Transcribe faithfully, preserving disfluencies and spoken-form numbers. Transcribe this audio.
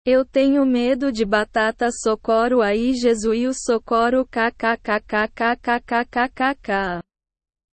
Eu tenho medo de batata, socorro aí, Jesus, socorro, kkkkkkkkk.